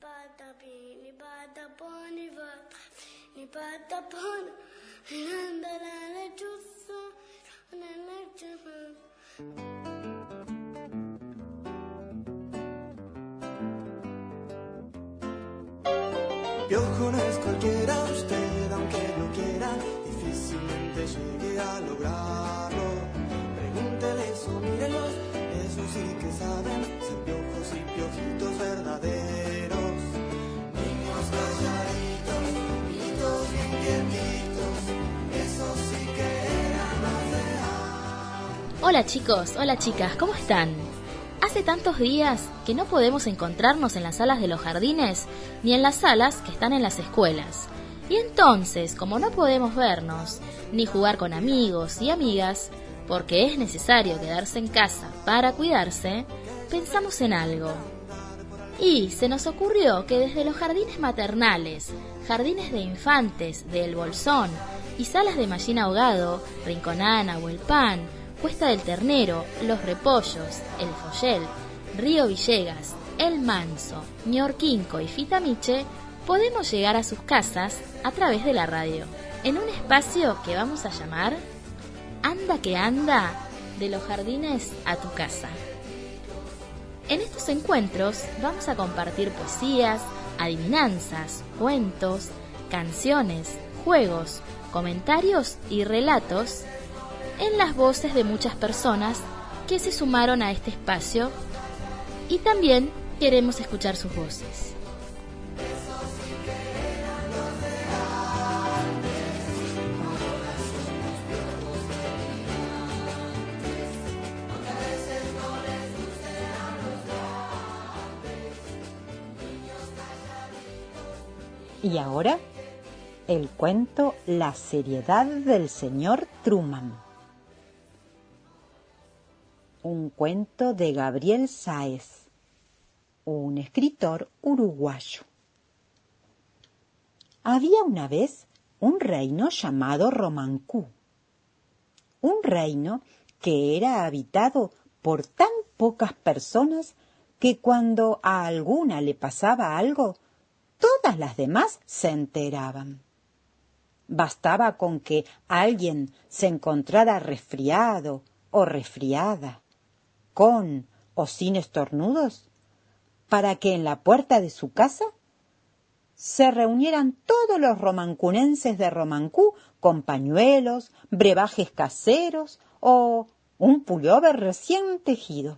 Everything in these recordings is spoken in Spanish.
Piojo no es cualquiera, usted aunque lo quiera, difícilmente llegue a lograrlo. Pregúntele eso, mírenlos, eso sí que saben, ser piojos y piojitos verdaderos. Niños calladitos, niñitos bien quietitos, eso sí que eran más real. Hola chicos, hola chicas, ¿cómo están? Hace tantos días que no podemos encontrarnos en las salas de los jardines ni en las salas que están en las escuelas. Y entonces, como no podemos vernos ni jugar con amigos y amigas, porque es necesario quedarse en casa para cuidarse, pensamos en algo. Y se nos ocurrió que desde los jardines maternales, jardines de infantes de El Bolsón y salas de Mallín Ahogado, Rinconana, Huelpán, Cuesta del Ternero, Los Repollos, El Follel, Río Villegas, El Manso, Ñorquinco y Fitamiche, podemos llegar a sus casas a través de la radio, en un espacio que vamos a llamar Anda que anda, de los jardines a tu casa. En estos encuentros vamos a compartir poesías, adivinanzas, cuentos, canciones, juegos, comentarios y relatos en las voces de muchas personas que se sumaron a este espacio, y también queremos escuchar sus voces. Y ahora, el cuento La seriedad del señor Truman. Un cuento de Gabriel Sáez, un escritor uruguayo. Había una vez un reino llamado Romancú, un reino que era habitado por tan pocas personas que cuando a alguna le pasaba algo, todas las demás se enteraban. Bastaba con que alguien se encontrara resfriado o resfriada, con o sin estornudos, para que en la puerta de su casa se reunieran todos los romancunenses de Romancú con pañuelos, brebajes caseros o un pullover recién tejido.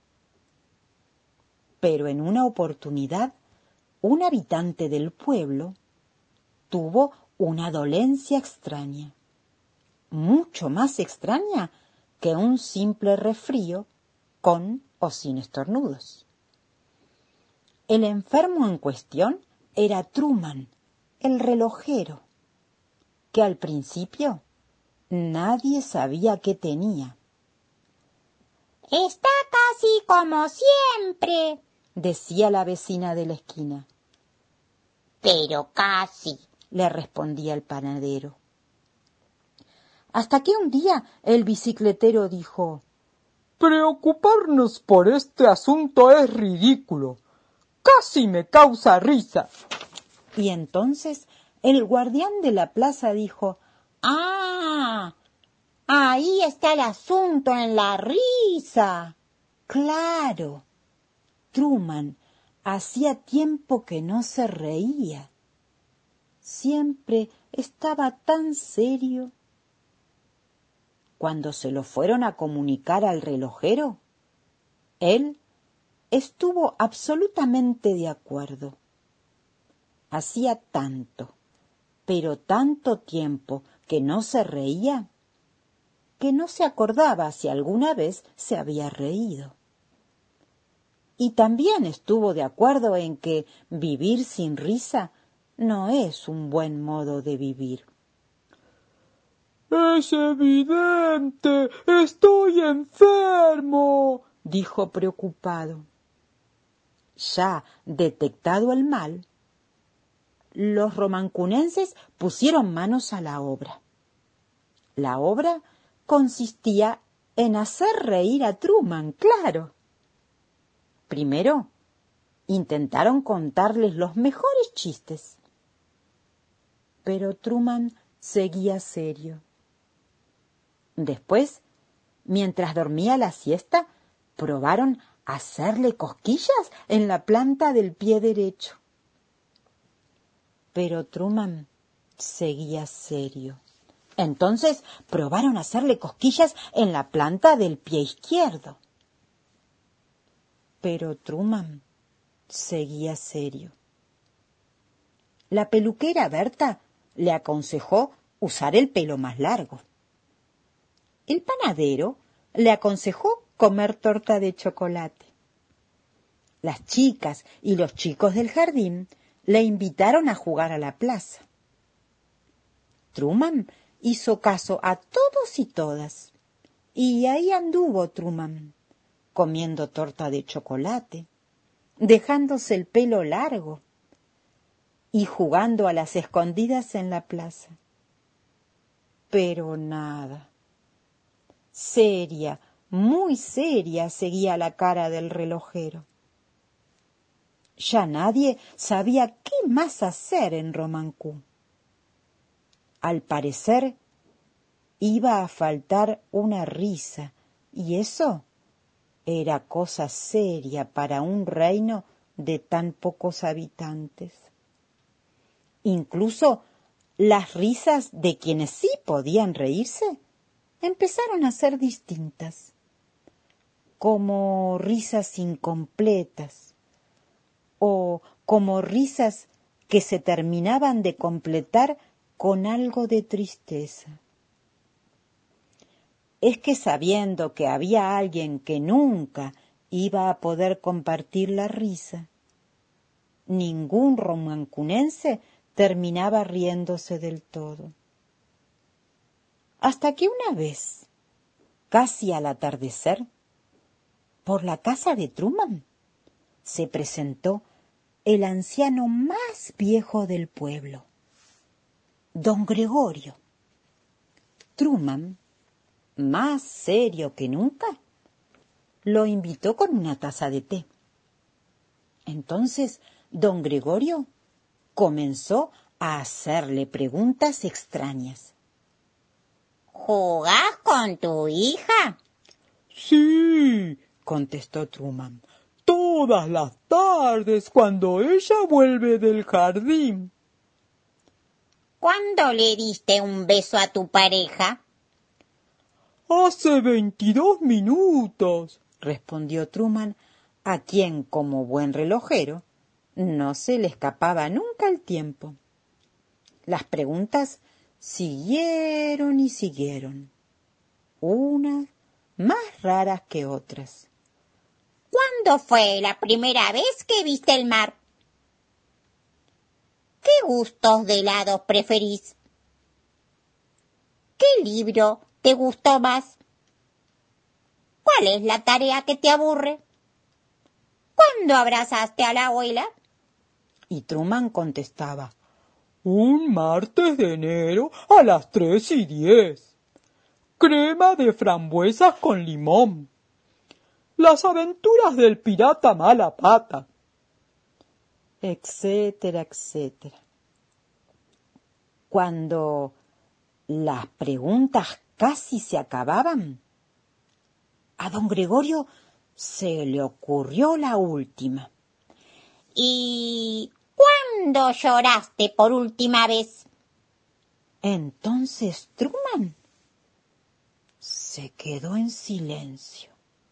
Pero en una oportunidad, un habitante del pueblo tuvo una dolencia extraña, mucho más extraña que un simple resfrío con o sin estornudos. El enfermo en cuestión era Truman, el relojero, que al principio nadie sabía qué tenía. «Está casi como siempre», decía la vecina de la esquina. «Pero casi», le respondía el panadero. Hasta que un día el bicicletero dijo: «Preocuparnos por este asunto es ridículo. Casi me causa risa». Y entonces el guardián de la plaza dijo: «¡Ah! Ahí está el asunto, en la risa». Claro, Truman hacía tiempo que no se reía. Siempre estaba tan serio. Cuando se lo fueron a comunicar al relojero, él estuvo absolutamente de acuerdo. Hacía tanto, pero tanto tiempo que no se reía, que no se acordaba si alguna vez se había reído. Y también estuvo de acuerdo en que vivir sin risa no es un buen modo de vivir. «Es evidente, estoy enfermo», dijo preocupado. Ya detectado el mal, los romancunenses pusieron manos a la obra. La obra consistía en hacer reír a Truman, claro. Primero, Intentaron contarles los mejores chistes, pero Truman seguía serio. Después, mientras dormía la siesta, probaron hacerle cosquillas en la planta del pie derecho. Pero Truman seguía serio. Entonces probaron hacerle cosquillas en la planta del pie izquierdo. Pero Truman seguía serio. La peluquera Berta le aconsejó usar el pelo más largo. El panadero le aconsejó comer torta de chocolate. Las chicas y los chicos del jardín le invitaron a jugar a la plaza. Truman hizo caso a todos y todas, y ahí anduvo Truman, comiendo torta de chocolate, dejándose el pelo largo y jugando a las escondidas en la plaza. Pero nada. Seria, muy seria seguía la cara del relojero. Ya nadie sabía qué más hacer en Romancú. Al parecer, iba a faltar una risa, y eso era cosa seria para un reino de tan pocos habitantes. Incluso las risas de quienes sí podían reírse empezaron a ser distintas, como risas incompletas o como risas que se terminaban de completar con algo de tristeza. Es que sabiendo que había alguien que nunca iba a poder compartir la risa, ningún romancunense terminaba riéndose del todo. Hasta que una vez, casi al atardecer, por la casa de Truman, se presentó el anciano más viejo del pueblo, don Gregorio. Truman, más serio que nunca, lo invitó con una taza de té. Entonces don Gregorio comenzó a hacerle preguntas extrañas. ¿Jugás con tu hija? Sí, contestó Truman, todas las tardes cuando ella vuelve del jardín. ¿Cuándo le diste un beso a tu pareja? Hace 22 minutos, respondió Truman, a quien, como buen relojero, no se le escapaba nunca el tiempo. Las preguntas siguieron y siguieron, unas más raras que otras. ¿Cuándo fue la primera vez que viste el mar? ¿Qué gustos de helados preferís? ¿Qué libro te gustó más? ¿Cuál es la tarea que te aburre? ¿Cuándo abrazaste a la abuela? Y Truman contestaba: un martes de enero a las 3:10. Crema de frambuesas con limón. Las aventuras del pirata Mala Pata. Etcétera, etcétera. Cuando las preguntas casi se acababan, a don Gregorio se le ocurrió la última. ¿Y cuándo lloraste por última vez? Entonces Truman se quedó en silencio.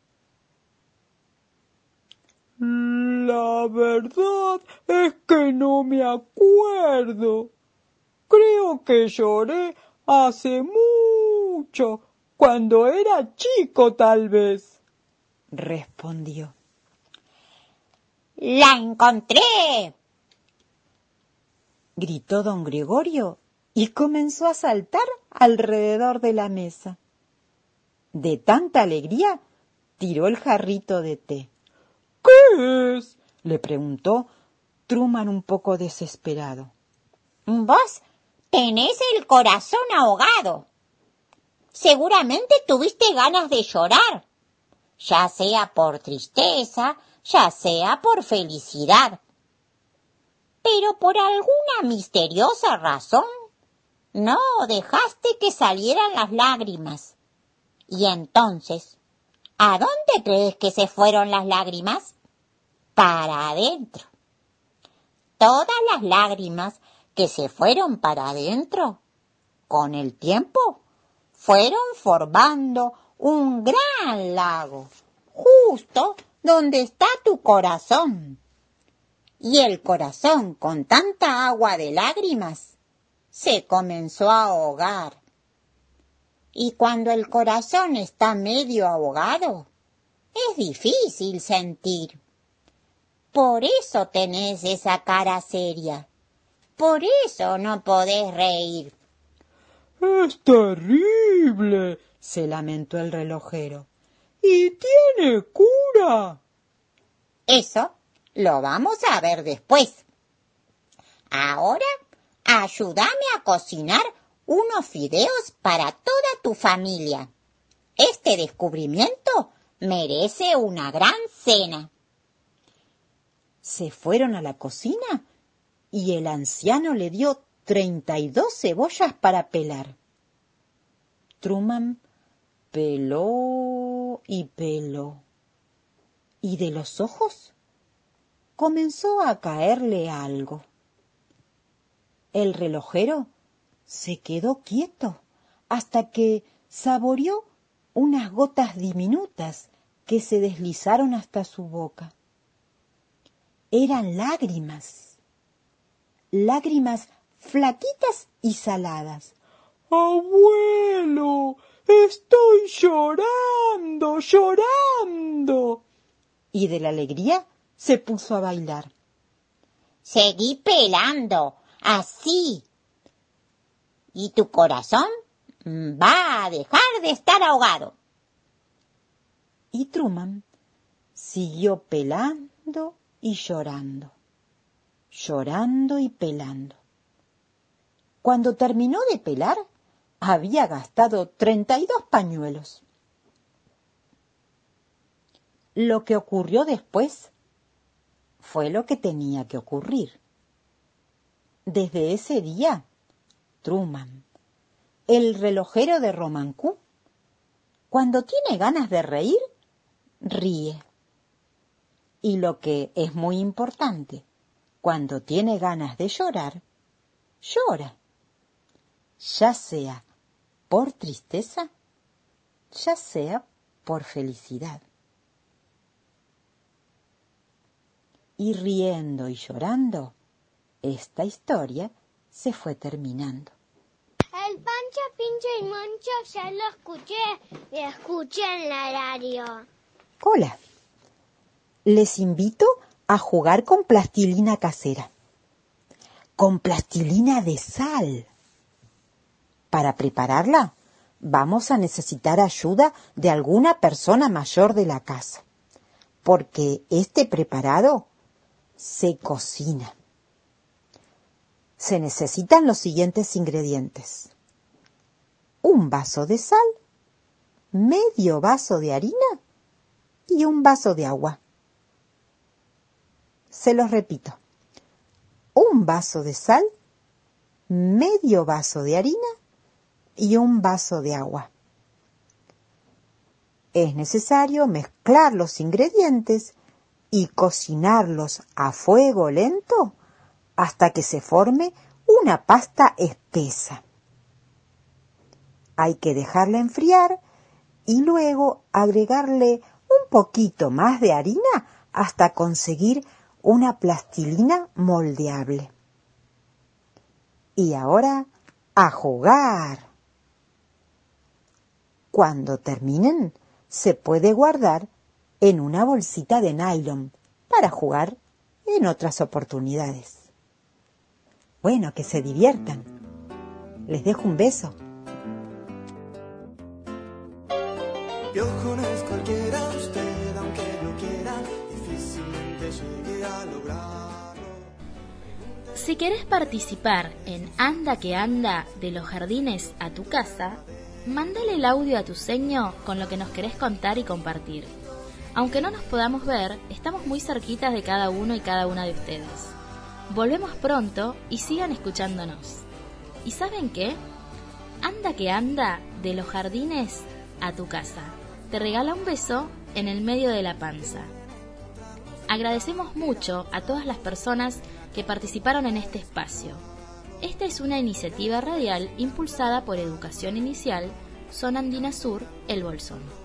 La verdad es que no me acuerdo. Creo que lloré hace mucho, cuando era chico tal vez, respondió. ¡La encontré!, gritó don Gregorio y comenzó a saltar alrededor de la mesa. De tanta alegría, tiró el jarrito de té. ¿Qué es?, le preguntó Truman un poco desesperado. Vos tenés el corazón ahogado. Seguramente tuviste ganas de llorar, ya sea por tristeza, ya sea por felicidad. Pero por alguna misteriosa razón, no dejaste que salieran las lágrimas. Y entonces, ¿a dónde crees que se fueron las lágrimas? Para adentro. Todas las lágrimas que se fueron para adentro, con el tiempo, fueron formando un gran lago, justo donde está tu corazón. Y el corazón, con tanta agua de lágrimas, se comenzó a ahogar. Y cuando el corazón está medio ahogado, es difícil sentir. Por eso tenés esa cara seria. Por eso no podés reír. Es terrible, se lamentó el relojero. ¿Y tiene cura? Eso lo vamos a ver después. Ahora, ayúdame a cocinar unos fideos para toda tu familia. Este descubrimiento merece una gran cena. Se fueron a la cocina y el anciano le dio 32 cebollas para pelar. Truman peló y peló. Y de los ojos comenzó a caerle algo. El relojero se quedó quieto hasta que saboreó unas gotas diminutas que se deslizaron hasta su boca. Eran lágrimas, lágrimas flaquitas y saladas. ¡Abuelo! ¡Estoy llorando, llorando! Y de la alegría se puso a bailar. Seguí pelando, así. Y tu corazón va a dejar de estar ahogado. Y Truman siguió pelando y llorando, llorando y pelando. Cuando terminó de pelar, había gastado 32 pañuelos. Lo que ocurrió después fue lo que tenía que ocurrir. Desde ese día, Truman, el relojero de Romancú, cuando tiene ganas de reír, ríe. Y lo que es muy importante, cuando tiene ganas de llorar, llora. Ya sea por tristeza, ya sea por felicidad. Y riendo y llorando, esta historia se fue terminando. El Pancho, Pincho y Moncho ya lo escuché en la radio. Hola, les invito a jugar con plastilina casera, con plastilina de sal. Para prepararla, vamos a necesitar ayuda de alguna persona mayor de la casa, porque este preparado se cocina. Se necesitan los siguientes ingredientes: un vaso de sal, medio vaso de harina y un vaso de agua. Se los repito: un vaso de sal, medio vaso de harina y un vaso de agua. Es necesario mezclar los ingredientes y cocinarlos a fuego lento hasta que se forme una pasta espesa. Hay que dejarla enfriar y luego agregarle un poquito más de harina hasta conseguir una plastilina moldeable. Y ahora, a jugar. Cuando terminen, se puede guardar en una bolsita de nylon para jugar en otras oportunidades. Bueno, que se diviertan. Les dejo un beso. Piojo no es cualquiera, usted aunque lo quiera, difícilmente llegue a lograrlo. Si querés participar en Anda que Anda de los jardines a tu casa, mándale el audio a tu seño con lo que nos querés contar y compartir. Aunque no nos podamos ver, estamos muy cerquitas de cada uno y cada una de ustedes. Volvemos pronto y sigan escuchándonos. ¿Y saben qué? Anda que anda, de los jardines a tu casa. Te regala un beso en el medio de la panza. Agradecemos mucho a todas las personas que participaron en este espacio. Esta es una iniciativa radial impulsada por Educación Inicial, Zona Andina Sur, El Bolsón.